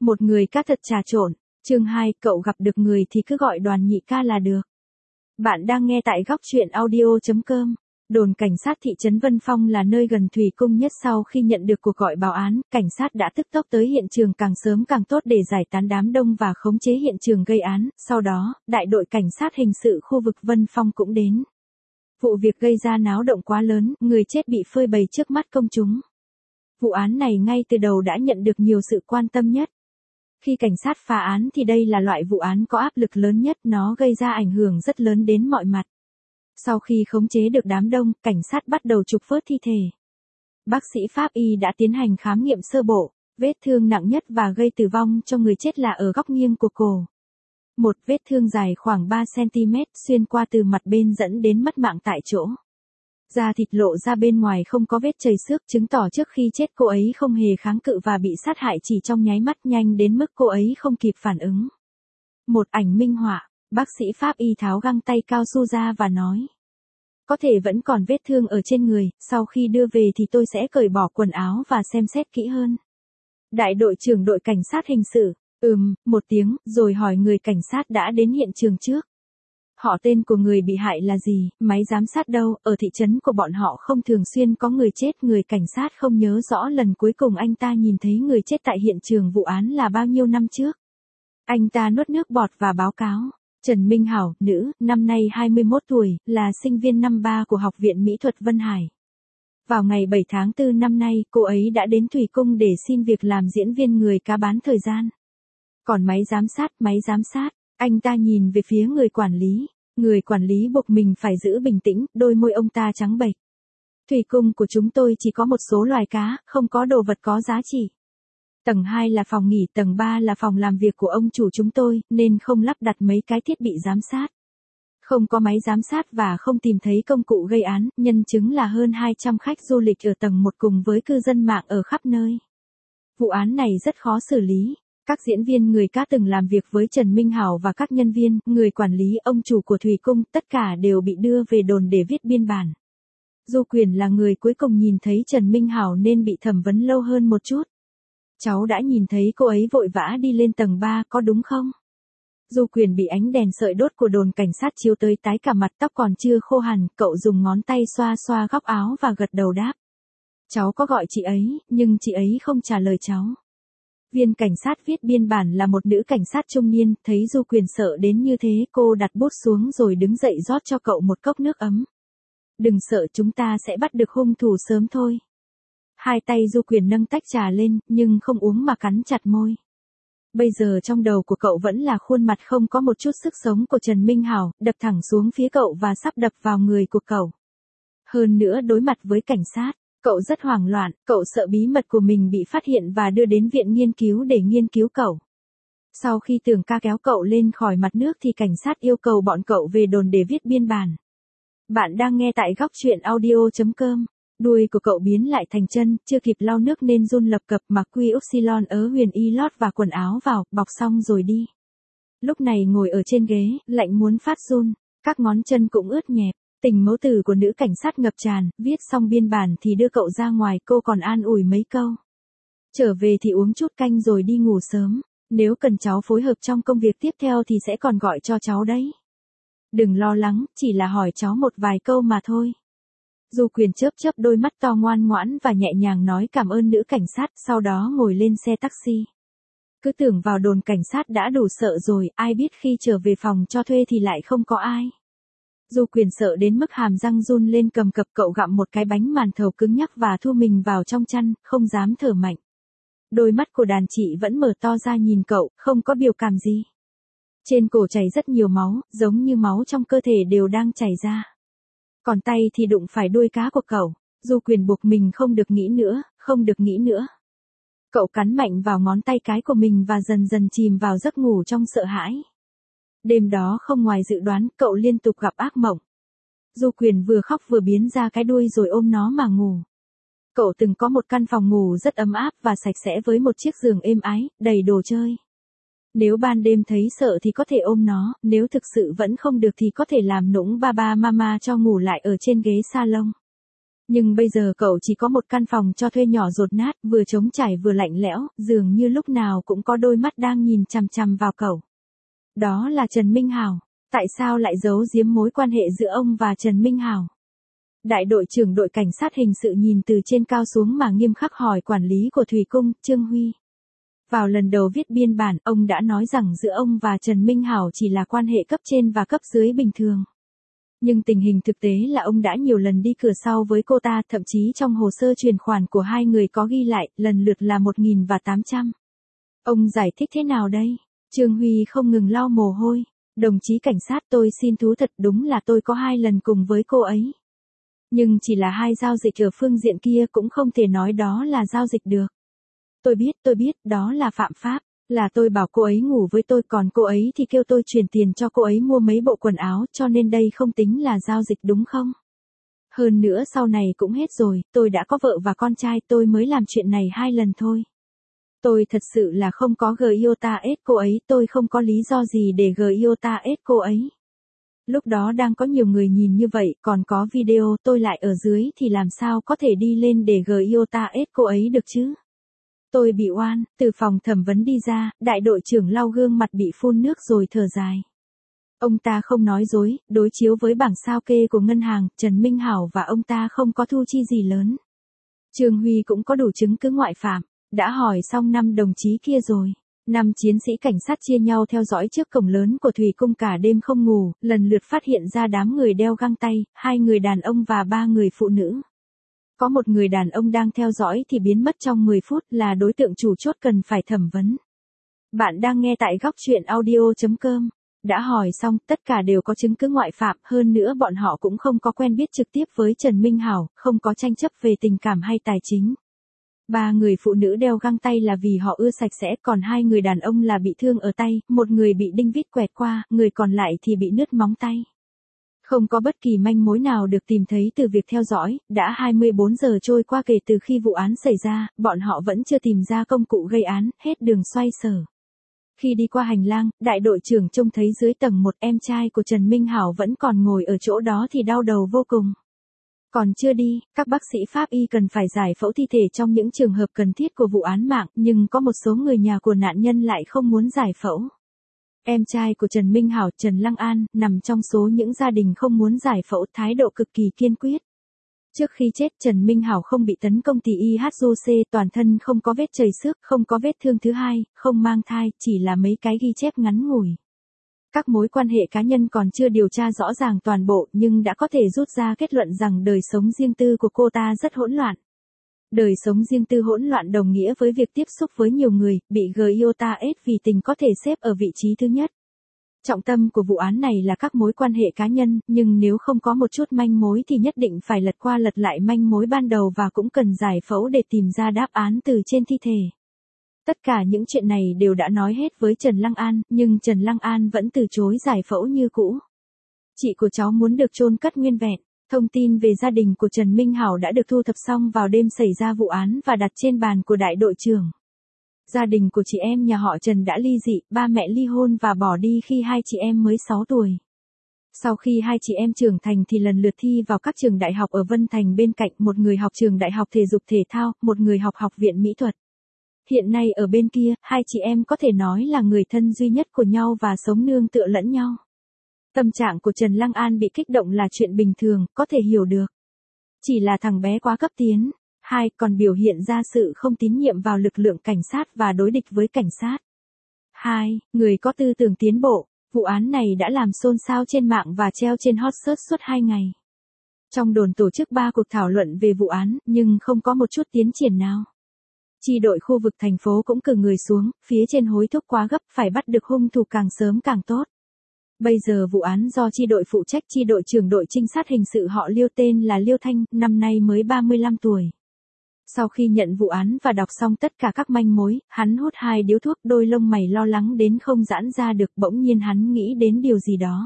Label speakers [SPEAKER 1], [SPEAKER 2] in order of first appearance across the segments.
[SPEAKER 1] Một người cá thật trà trộn. Chương 2, cậu gặp được người thì cứ gọi Đoàn nhị ca là được. Bạn đang nghe tại góc truyện audio.com. Đồn cảnh sát thị trấn Vân Phong là nơi gần Thủy Cung nhất. Sau khi nhận được cuộc gọi báo án, cảnh sát đã tức tốc tới hiện trường càng sớm càng tốt để giải tán đám đông và khống chế hiện trường gây án. Sau đó, đại đội cảnh sát hình sự khu vực Vân Phong cũng đến. Vụ việc gây ra náo động quá lớn, người chết bị phơi bày trước mắt công chúng. Vụ án này ngay từ đầu đã nhận được nhiều sự quan tâm nhất. Khi cảnh sát phá án thì đây là loại vụ án có áp lực lớn nhất, nó gây ra ảnh hưởng rất lớn đến mọi mặt. Sau khi khống chế được đám đông, cảnh sát bắt đầu trục vớt thi thể. Bác sĩ pháp y đã tiến hành khám nghiệm sơ bộ, vết thương nặng nhất và gây tử vong cho người chết là ở góc nghiêng của cổ. Một vết thương dài khoảng 3 cm xuyên qua từ mặt bên dẫn đến mất mạng tại chỗ. Da thịt lộ ra bên ngoài không có vết chảy xước, chứng tỏ trước khi chết cô ấy không hề kháng cự và bị sát hại chỉ trong nháy mắt, nhanh đến mức cô ấy không kịp phản ứng. Một ảnh minh họa, bác sĩ pháp y tháo găng tay cao su ra và nói. Có thể vẫn còn vết thương ở trên người, sau khi đưa về thì tôi sẽ cởi bỏ quần áo và xem xét kỹ hơn. Đại đội trưởng đội cảnh sát hình sự, một tiếng, rồi hỏi người cảnh sát đã đến hiện trường trước. Họ tên của người bị hại là gì, máy giám sát đâu, ở thị trấn của bọn họ không thường xuyên có người chết. Người cảnh sát không nhớ rõ lần cuối cùng anh ta nhìn thấy người chết tại hiện trường vụ án là bao nhiêu năm trước. Anh ta nuốt nước bọt và báo cáo. Trần Minh Hảo, nữ, năm nay 21 tuổi, là sinh viên năm 3 của Học viện Mỹ thuật Vân Hải. Vào ngày 7 tháng 4 năm nay, cô ấy đã đến Thủy Cung để xin việc làm diễn viên người cá bán thời gian. Còn máy giám sát, anh ta nhìn về phía người quản lý. Người quản lý buộc mình phải giữ bình tĩnh, đôi môi ông ta trắng bệch. Thủy cung của chúng tôi chỉ có một số loài cá, không có đồ vật có giá trị. Tầng 2 là phòng nghỉ, tầng 3 là phòng làm việc của ông chủ chúng tôi, nên không lắp đặt mấy cái thiết bị giám sát. Không có máy giám sát và không tìm thấy công cụ gây án, nhân chứng là hơn 200 khách du lịch ở tầng 1 cùng với cư dân mạng ở khắp nơi. Vụ án này rất khó xử lý. Các diễn viên người cá từng làm việc với Trần Minh Hảo và các nhân viên, người quản lý, ông chủ của Thủy Cung, tất cả đều bị đưa về đồn để viết biên bản. Du Quyền là người cuối cùng nhìn thấy Trần Minh Hảo nên bị thẩm vấn lâu hơn một chút. Cháu đã nhìn thấy cô ấy vội vã đi lên tầng 3, có đúng không? Du Quyền bị ánh đèn sợi đốt của đồn cảnh sát chiếu tới tái cả mặt, tóc còn chưa khô hẳn, cậu dùng ngón tay xoa xoa góc áo và gật đầu đáp. Cháu có gọi chị ấy, nhưng chị ấy không trả lời cháu. Viên cảnh sát viết biên bản là một nữ cảnh sát trung niên, thấy Du Quyền sợ đến như thế, cô đặt bút xuống rồi đứng dậy rót cho cậu một cốc nước ấm. Đừng sợ, chúng ta sẽ bắt được hung thủ sớm thôi. Hai tay Du Quyền nâng tách trà lên, nhưng không uống mà cắn chặt môi. Bây giờ trong đầu của cậu vẫn là khuôn mặt không có một chút sức sống của Trần Minh Hảo, đập thẳng xuống phía cậu và sắp đập vào người của cậu. Hơn nữa đối mặt với cảnh sát. Cậu rất hoảng loạn, cậu sợ bí mật của mình bị phát hiện và đưa đến viện nghiên cứu để nghiên cứu cậu. Sau khi Tưởng ca kéo cậu lên khỏi mặt nước thì cảnh sát yêu cầu bọn cậu về đồn để viết biên bản. Bạn đang nghe tại góc truyện audio.com. Đuôi của cậu biến lại thành chân, chưa kịp lau nước nên run lập cập, mặc quy upsilon ớ huyền y lót và quần áo vào, bọc xong rồi đi. Lúc này ngồi ở trên ghế, lạnh muốn phát run, các ngón chân cũng ướt nhẹp. Tình mẫu tử của nữ cảnh sát ngập tràn, viết xong biên bản thì đưa cậu ra ngoài, cô còn an ủi mấy câu. Trở về thì uống chút canh rồi đi ngủ sớm, nếu cần cháu phối hợp trong công việc tiếp theo thì sẽ còn gọi cho cháu đấy. Đừng lo lắng, chỉ là hỏi cháu một vài câu mà thôi. Du Quyền chớp chớp đôi mắt to ngoan ngoãn và nhẹ nhàng nói cảm ơn nữ cảnh sát, sau đó ngồi lên xe taxi. Cứ tưởng vào đồn cảnh sát đã đủ sợ rồi, ai biết khi trở về phòng cho thuê thì lại không có ai. Du Quyền sợ đến mức hàm răng run lên cầm cập, cậu gặm một cái bánh màn thầu cứng nhắc và thu mình vào trong chăn, không dám thở mạnh. Đôi mắt của đàn chị vẫn mở to ra nhìn cậu, không có biểu cảm gì. Trên cổ chảy rất nhiều máu, giống như máu trong cơ thể đều đang chảy ra. Còn tay thì đụng phải đuôi cá của cậu. Du Quyền buộc mình không được nghĩ nữa, không được nghĩ nữa. Cậu cắn mạnh vào ngón tay cái của mình và dần dần chìm vào giấc ngủ trong sợ hãi. Đêm đó không ngoài dự đoán, cậu liên tục gặp ác mộng. Du Quyền vừa khóc vừa biến ra cái đuôi rồi ôm nó mà ngủ. Cậu từng có một căn phòng ngủ rất ấm áp và sạch sẽ với một chiếc giường êm ái, đầy đồ chơi. Nếu ban đêm thấy sợ thì có thể ôm nó, nếu thực sự vẫn không được thì có thể làm nũng ba ba mama cho ngủ lại ở trên ghế salon. Nhưng bây giờ cậu chỉ có một căn phòng cho thuê nhỏ dột nát, vừa trống trải vừa lạnh lẽo, dường như lúc nào cũng có đôi mắt đang nhìn chằm chằm vào cậu. Đó là Trần Minh Hảo. Tại sao lại giấu giếm mối quan hệ giữa ông và Trần Minh Hảo? Đại đội trưởng đội cảnh sát hình sự nhìn từ trên cao xuống mà nghiêm khắc hỏi quản lý của Thủy Cung, Trương Huy. Vào lần đầu viết biên bản, ông đã nói rằng giữa ông và Trần Minh Hảo chỉ là quan hệ cấp trên và cấp dưới bình thường. Nhưng tình hình thực tế là ông đã nhiều lần đi cửa sau với cô ta, thậm chí trong hồ sơ chuyển khoản của hai người có ghi lại, lần lượt là 1.000 và 800. Ông giải thích thế nào đây? Trương Huy không ngừng lau mồ hôi. Đồng chí cảnh sát, tôi xin thú thật, đúng là tôi có 2 lần cùng với cô ấy. Nhưng chỉ là 2 giao dịch ở phương diện kia, cũng không thể nói đó là giao dịch được. Tôi biết, đó là phạm pháp. Là tôi bảo cô ấy ngủ với tôi, còn cô ấy thì kêu tôi chuyển tiền cho cô ấy mua mấy bộ quần áo, cho nên đây không tính là giao dịch đúng không? Hơn nữa sau này cũng hết rồi, tôi đã có vợ và con trai, tôi mới làm chuyện này 2 lần thôi. Tôi thật sự là không có iota ết cô ấy, tôi không có lý do gì để iota ết cô ấy. Lúc đó đang có nhiều người nhìn như vậy, còn có video tôi lại ở dưới thì làm sao có thể đi lên để iota ết cô ấy được chứ? Tôi bị oan. Từ phòng thẩm vấn đi ra, đại đội trưởng lau gương mặt bị phun nước rồi thở dài. Ông ta không nói dối, đối chiếu với bảng sao kê của ngân hàng, Trần Minh Hảo và ông ta không có thu chi gì lớn. Trương Huy cũng có đủ chứng cứ ngoại phạm. Đã hỏi xong 5 đồng chí kia rồi. 5 chiến sĩ cảnh sát chia nhau theo dõi trước cổng lớn của Thủy Cung cả đêm không ngủ, lần lượt phát hiện ra đám người đeo găng tay, 2 người đàn ông và 3 người phụ nữ. Có một người đàn ông đang theo dõi thì biến mất trong 10 phút, là đối tượng chủ chốt cần phải thẩm vấn. Bạn đang nghe tại góc chuyện audio.com. Đã hỏi xong, tất cả đều có chứng cứ ngoại phạm, hơn nữa bọn họ cũng không có quen biết trực tiếp với Trần Minh Hảo, không có tranh chấp về tình cảm hay tài chính. 3 người phụ nữ đeo găng tay là vì họ ưa sạch sẽ, còn 2 người đàn ông là bị thương ở tay, một người bị đinh vít quẹt qua, người còn lại thì bị nứt móng tay. Không có bất kỳ manh mối nào được tìm thấy từ việc theo dõi, đã 24 giờ trôi qua kể từ khi vụ án xảy ra, bọn họ vẫn chưa tìm ra công cụ gây án, hết đường xoay sở. Khi đi qua hành lang, đại đội trưởng trông thấy dưới tầng 1 em trai của Trần Minh Hảo vẫn còn ngồi ở chỗ đó thì đau đầu vô cùng. Còn chưa đi, các bác sĩ pháp y cần phải giải phẫu thi thể trong những trường hợp cần thiết của vụ án mạng, nhưng có một số người nhà của nạn nhân lại không muốn giải phẫu. Em trai của Trần Minh Hảo, Trần Lăng An, nằm trong số những gia đình không muốn giải phẫu, thái độ cực kỳ kiên quyết. Trước khi chết, Trần Minh Hảo không bị tấn công IHUC, toàn thân không có vết chảy xước, không có vết thương thứ hai, không mang thai, chỉ là mấy cái ghi chép ngắn ngủi. Các mối quan hệ cá nhân còn chưa điều tra rõ ràng toàn bộ, nhưng đã có thể rút ra kết luận rằng đời sống riêng tư của cô ta rất hỗn loạn. Đời sống riêng tư hỗn loạn đồng nghĩa với việc tiếp xúc với nhiều người, bị iota ết vì tình có thể xếp ở vị trí thứ nhất. Trọng tâm của vụ án này là các mối quan hệ cá nhân, nhưng nếu không có một chút manh mối thì nhất định phải lật qua lật lại manh mối ban đầu và cũng cần giải phẫu để tìm ra đáp án từ trên thi thể. Tất cả những chuyện này đều đã nói hết với Trần Lăng An, nhưng Trần Lăng An vẫn từ chối giải phẫu như cũ. Chị của cháu muốn được chôn cất nguyên vẹn. Thông tin về gia đình của Trần Minh Hảo đã được thu thập xong vào đêm xảy ra vụ án và đặt trên bàn của đại đội trưởng. Gia đình của chị em nhà họ Trần đã ly dị, ba mẹ ly hôn và bỏ đi khi 2 chị em mới 6 tuổi. Sau khi 2 chị em trưởng thành thì lần lượt thi vào các trường đại học ở Vân Thành bên cạnh, một người học trường đại học thể dục thể thao, một người học học viện mỹ thuật. Hiện nay ở bên kia, 2 chị em có thể nói là người thân duy nhất của nhau và sống nương tựa lẫn nhau. Tâm trạng của Trần Lăng An bị kích động là chuyện bình thường, có thể hiểu được. Chỉ là thằng bé quá cấp tiến. 2. Còn biểu hiện ra sự không tín nhiệm vào lực lượng cảnh sát và đối địch với cảnh sát. 2. Người có tư tưởng tiến bộ. Vụ án này đã làm xôn xao trên mạng và treo trên hot search suốt 2 ngày. Trong đồn tổ chức 3 cuộc thảo luận về vụ án, nhưng không có một chút tiến triển nào. Chi đội khu vực thành phố cũng cử người xuống, phía trên hối thúc quá gấp, phải bắt được hung thủ càng sớm càng tốt. Bây giờ vụ án do chi đội phụ trách, chi đội trưởng đội trinh sát hình sự họ Liêu tên là Liêu Thanh, năm nay mới 35 tuổi. Sau khi nhận vụ án và đọc xong tất cả các manh mối, hắn hút 2 điếu thuốc, đôi lông mày lo lắng đến không giãn ra được, bỗng nhiên hắn nghĩ đến điều gì đó.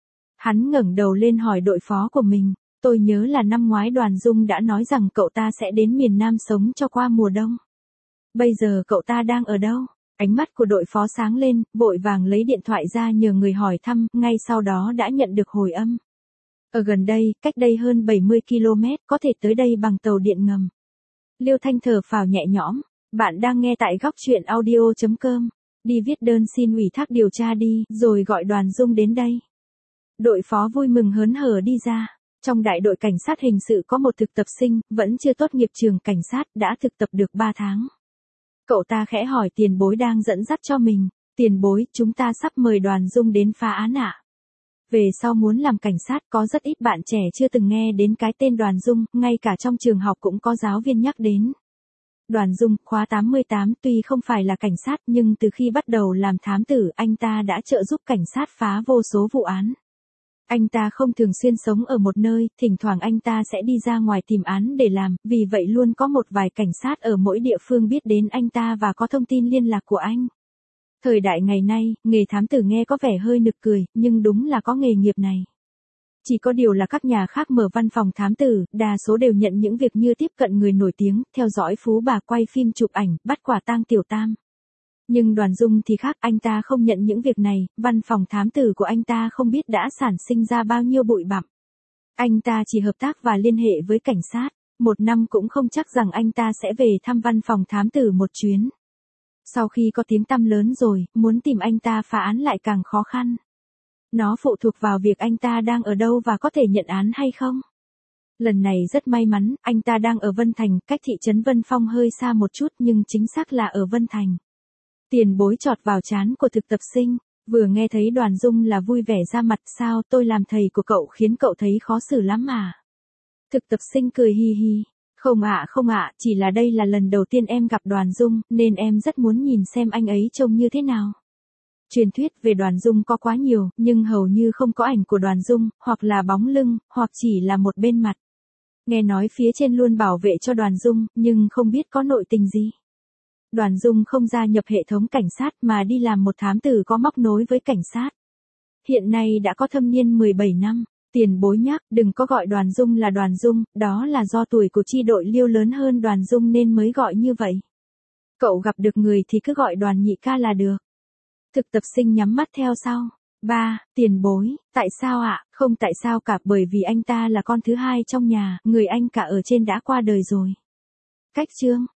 [SPEAKER 1] Hắn ngẩng đầu lên hỏi đội phó của mình, tôi nhớ là năm ngoái Đoàn Dung đã nói rằng cậu ta sẽ đến miền Nam sống cho qua mùa đông. Bây giờ cậu ta đang ở đâu? Ánh mắt của đội phó sáng lên, vội vàng lấy điện thoại ra nhờ người hỏi thăm, ngay sau đó đã nhận được hồi âm. Ở gần đây, cách đây hơn 70 km, có thể tới đây bằng tàu điện ngầm. Liêu Thanh thở phào nhẹ nhõm. Bạn đang nghe tại góc chuyện audio.com. Đi viết đơn xin ủy thác điều tra đi, rồi gọi Đoàn Dung đến đây. Đội phó vui mừng hớn hở đi ra. Trong đại đội cảnh sát hình sự có một thực tập sinh, vẫn chưa tốt nghiệp trường cảnh sát, đã thực tập được 3 tháng. Cậu ta khẽ hỏi tiền bối đang dẫn dắt cho mình. Tiền bối, chúng ta sắp mời Đoàn Dung đến phá án ạ. Về sau muốn làm cảnh sát có rất ít bạn trẻ chưa từng nghe đến cái tên Đoàn Dung, ngay cả trong trường học cũng có giáo viên nhắc đến. Đoàn Dung, khóa 88, tuy không phải là cảnh sát nhưng từ khi bắt đầu làm thám tử anh ta đã trợ giúp cảnh sát phá vô số vụ án. Anh ta không thường xuyên sống ở một nơi, thỉnh thoảng anh ta sẽ đi ra ngoài tìm án để làm, vì vậy luôn có một vài cảnh sát ở mỗi địa phương biết đến anh ta và có thông tin liên lạc của anh. Thời đại ngày nay, nghề thám tử nghe có vẻ hơi nực cười, nhưng đúng là có nghề nghiệp này. Chỉ có điều là các nhà khác mở văn phòng thám tử, đa số đều nhận những việc như tiếp cận người nổi tiếng, theo dõi phú bà quay phim chụp ảnh, bắt quả tang tiểu tam. Nhưng Đoàn Dung thì khác, anh ta không nhận những việc này, văn phòng thám tử của anh ta không biết đã sản sinh ra bao nhiêu bụi bặm. Anh ta chỉ hợp tác và liên hệ với cảnh sát, 1 năm cũng không chắc rằng anh ta sẽ về thăm văn phòng thám tử một chuyến. Sau khi có tiếng tăm lớn rồi, muốn tìm anh ta phá án lại càng khó khăn. Nó phụ thuộc vào việc anh ta đang ở đâu và có thể nhận án hay không. Lần này rất may mắn, anh ta đang ở Vân Thành, cách thị trấn Vân Phong hơi xa một chút nhưng chính xác là ở Vân Thành. Tiền bối chọt vào trán của thực tập sinh, vừa nghe thấy Đoàn Dung là vui vẻ ra mặt. Sao tôi làm thầy của cậu khiến cậu thấy khó xử lắm à? Thực tập sinh cười hi hi. Không ạ, chỉ là đây là lần đầu tiên em gặp Đoàn Dung, nên em rất muốn nhìn xem anh ấy trông như thế nào. Truyền thuyết về Đoàn Dung có quá nhiều, nhưng hầu như không có ảnh của Đoàn Dung, hoặc là bóng lưng, hoặc chỉ là một bên mặt. Nghe nói phía trên luôn bảo vệ cho Đoàn Dung, nhưng không biết có nội tình gì. Đoàn Dung không gia nhập hệ thống cảnh sát mà đi làm một thám tử có móc nối với cảnh sát. Hiện nay đã có thâm niên 17 năm. Tiền bối nhắc, đừng có gọi Đoàn Dung là Đoàn Dung, đó là do tuổi của chi đội Liêu lớn hơn Đoàn Dung nên mới gọi như vậy. Cậu gặp được người thì cứ gọi Đoàn nhị ca là được. Thực tập sinh nhắm mắt theo sau. Tiền bối, tại sao ạ? Không tại sao cả, bởi vì anh ta là con thứ hai trong nhà, người anh cả ở trên đã qua đời rồi. Cách chương.